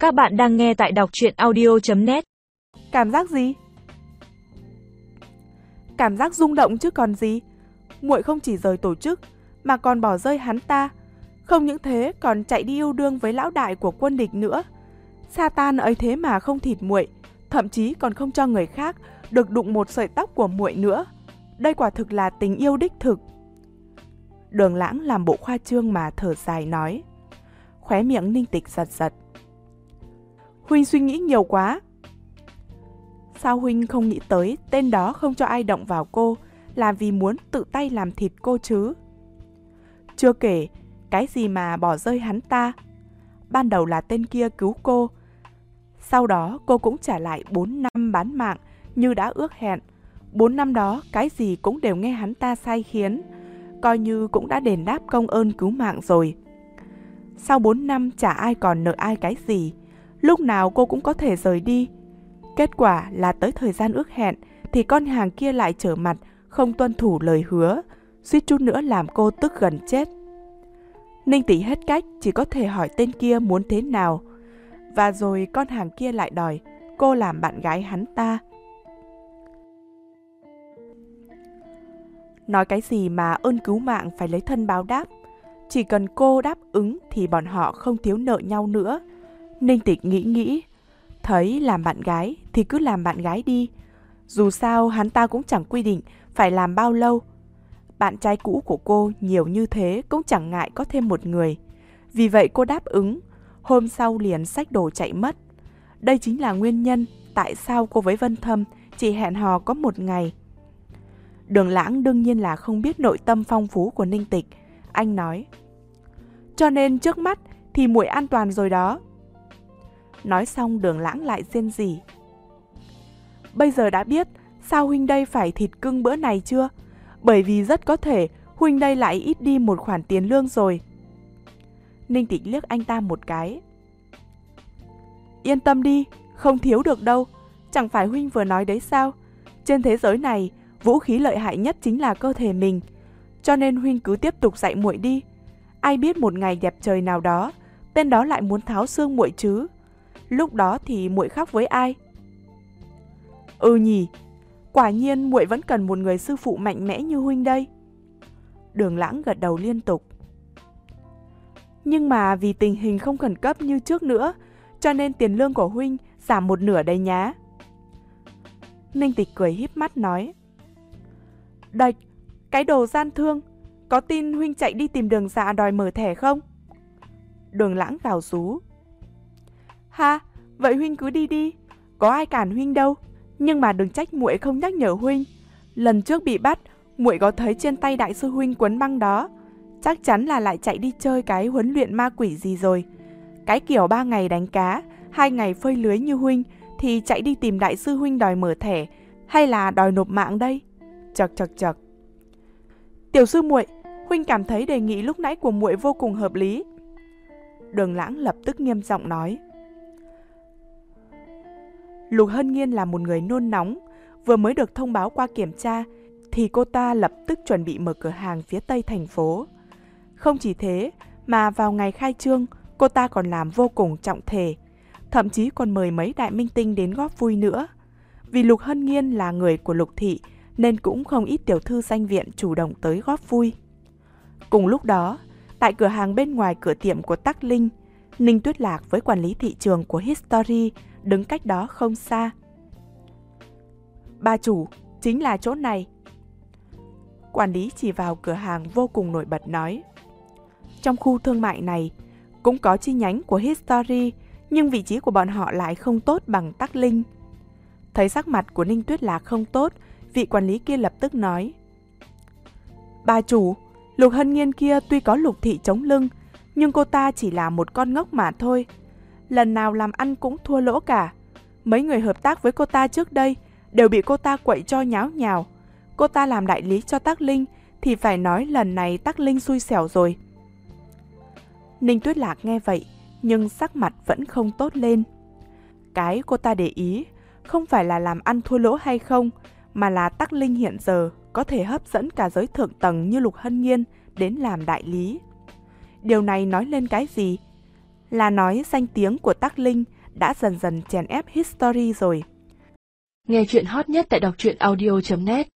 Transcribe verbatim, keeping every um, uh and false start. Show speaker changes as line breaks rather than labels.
Các bạn đang nghe tại đọc truyện audio chấm net.
Cảm giác gì? Cảm giác rung động chứ còn gì. Muội không chỉ rời tổ chức mà còn bỏ rơi hắn ta. Không những thế còn chạy đi yêu đương với lão đại của quân địch nữa. Satan ấy thế mà không thịt muội, thậm chí còn không cho người khác được đụng một sợi tóc của muội nữa. Đây quả thực là tình yêu đích thực. Đường Lãng làm bộ khoa trương mà thở dài nói. Khóe miệng Ninh Tịch giật giật. Huynh suy nghĩ nhiều quá. Sao huynh không nghĩ tới tên đó không cho ai động vào cô là vì muốn tự tay làm thịt cô chứ? Chưa kể, cái gì mà bỏ rơi hắn ta. Ban đầu là tên kia cứu cô. Sau đó cô cũng trả lại bốn năm bán mạng như đã ước hẹn. bốn năm đó cái gì cũng đều nghe hắn ta sai khiến. Coi như cũng đã đền đáp công ơn cứu mạng rồi. Sau bốn năm chả ai còn nợ ai cái gì. Lúc nào cô cũng có thể rời đi. Kết quả là tới thời gian ước hẹn thì con hàng kia lại trở mặt, không tuân thủ lời hứa, suýt chút nữa làm cô tức gần chết. Ninh Tỷ hết cách, chỉ có thể hỏi tên kia muốn thế nào. Và rồi con hàng kia lại đòi cô làm bạn gái hắn ta. Nói cái gì mà ơn cứu mạng phải lấy thân báo đáp. Chỉ cần cô đáp ứng thì bọn họ không thiếu nợ nhau nữa. Ninh Tịch nghĩ nghĩ, thấy làm bạn gái thì cứ làm bạn gái đi. Dù sao hắn ta cũng chẳng quy định phải làm bao lâu. Bạn trai cũ của cô nhiều như thế cũng chẳng ngại có thêm một người. Vì vậy cô đáp ứng, hôm sau liền xách đồ chạy mất. Đây chính là nguyên nhân tại sao cô với Vân Thâm chỉ hẹn hò có một ngày. Đường Lãng đương nhiên là không biết nội tâm phong phú của Ninh Tịch. Anh nói, cho nên trước mắt thì muội an toàn rồi đó. Nói xong Đường Lãng lại rên rỉ. Bây giờ đã biết sao huynh đây phải thịt cưng bữa này chưa? Bởi vì rất có thể huynh đây lại ít đi một khoản tiền lương rồi. Ninh Tịch liếc anh ta một cái. Yên tâm đi, không thiếu được đâu. Chẳng phải huynh vừa nói đấy sao? Trên thế giới này, vũ khí lợi hại nhất chính là cơ thể mình. Cho nên huynh cứ tiếp tục dạy muội đi. Ai biết một ngày đẹp trời nào đó, tên đó lại muốn tháo xương muội chứ. Lúc đó thì muội khóc với ai? Ừ nhỉ, quả nhiên muội vẫn cần một người sư phụ mạnh mẽ như huynh đây. Đường Lãng gật đầu liên tục. Nhưng mà vì tình hình không khẩn cấp như trước nữa, cho nên tiền lương của huynh giảm một nửa đấy nhá. Ninh Tịch cười híp mắt nói. Đạch, cái đồ gian thương, có tin huynh chạy đi tìm Đường Dạ đòi mở thẻ không? Đường Lãng gào rú. Ha, vậy huynh cứ đi đi, có ai cản huynh đâu. Nhưng mà đừng trách muội không nhắc nhở huynh. Lần trước bị bắt, muội có thấy trên tay đại sư huynh quấn băng đó. Chắc chắn là lại chạy đi chơi cái huấn luyện ma quỷ gì rồi. Cái kiểu ba ngày đánh cá, hai ngày phơi lưới như huynh thì chạy đi tìm đại sư huynh đòi mở thẻ hay là đòi nộp mạng đây? Chật chật chật. Tiểu sư muội, huynh cảm thấy đề nghị lúc nãy của muội vô cùng hợp lý. Đường Lãng lập tức nghiêm giọng nói. Lục Hân Nghiên là một người nôn nóng, vừa mới được thông báo qua kiểm tra thì cô ta lập tức chuẩn bị mở cửa hàng phía tây thành phố. Không chỉ thế mà vào ngày khai trương cô ta còn làm vô cùng trọng thể, thậm chí còn mời mấy đại minh tinh đến góp vui nữa. Vì Lục Hân Nghiên là người của Lục thị nên cũng không ít tiểu thư danh viện chủ động tới góp vui. Cùng lúc đó, tại cửa hàng bên ngoài cửa tiệm của Tắc Linh, Ninh Tuyết Lạc với quản lý thị trường của History đứng cách đó không xa. Bà chủ, chính là chỗ này. Quản lý chỉ vào cửa hàng vô cùng nổi bật nói. Trong khu thương mại này cũng có chi nhánh của History, nhưng vị trí của bọn họ lại không tốt bằng Tắc Linh. Thấy sắc mặt của Ninh Tuyết Lạc không tốt, vị quản lý kia lập tức nói. Bà chủ, Lục Hân Nghiên kia tuy có Lục thị chống lưng, nhưng cô ta chỉ là một con ngốc mà thôi. Lần nào làm ăn cũng thua lỗ cả. Mấy người hợp tác với cô ta trước đây đều bị cô ta quậy cho nháo nhào. Cô ta làm đại lý cho Tắc Linh thì phải nói lần này Tắc Linh xui xẻo rồi. Ninh Tuyết Lạc nghe vậy nhưng sắc mặt vẫn không tốt lên. Cái cô ta để ý không phải là làm ăn thua lỗ hay không, mà là Tắc Linh hiện giờ có thể hấp dẫn cả giới thượng tầng như Lục Hân Nghiên đến làm đại lý. Điều này nói lên cái gì? là nói danh tiếng của Tắc Linh đã dần dần chèn ép History rồi.
Nghe chuyện hot nhất tại đọc truyện audio chấm net